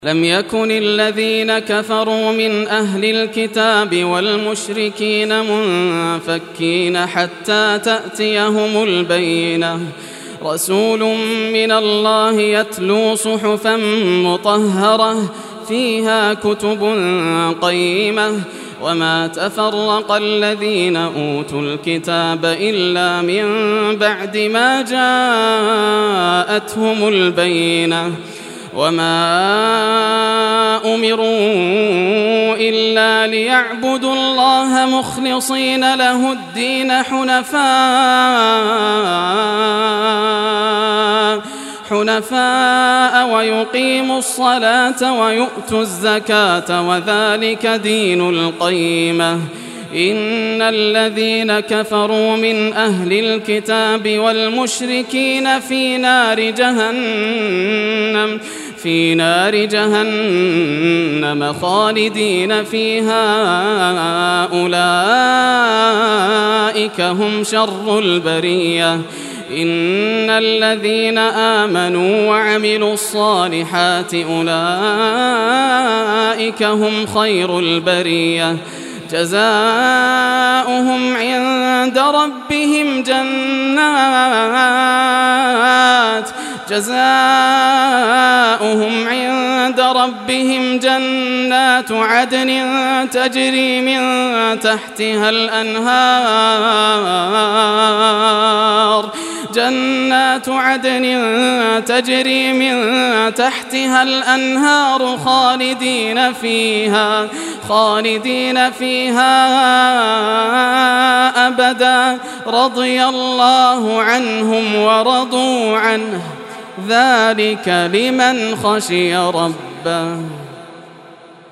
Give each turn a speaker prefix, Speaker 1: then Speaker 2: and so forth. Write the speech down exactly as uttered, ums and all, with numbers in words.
Speaker 1: لم يكن الذين كفروا من أهل الكتاب والمشركين منفكين حتى تأتيهم البينة رسول من الله يتلو صحفا مطهرة فيها كتب قيمة وما تفرق الذين أوتوا الكتاب إلا من بعد ما جاءتهم البينة وما أمروا إلا ليعبدوا الله مخلصين له الدين حنفاء حنفاء ويقيموا الصلاة ويؤتوا الزكاة وذلك دين القيمة إن الذين كفروا من أهل الكتاب والمشركين في نار جهنم في نار جهنم خالدين فيها أولئك هم شر البرية إن الذين آمنوا وعملوا الصالحات أولئك هم خير البرية جزاؤهم عند ربهم جنات جزاؤهم عند ربهم جنات عدن تجري من تحتها الأنهار جنات عدن تجري من تحتها الأنهار خالدين فيها خالدين فيها أبدا رضي الله عنهم ورضوا عنه ذلك لمن خشي ربه.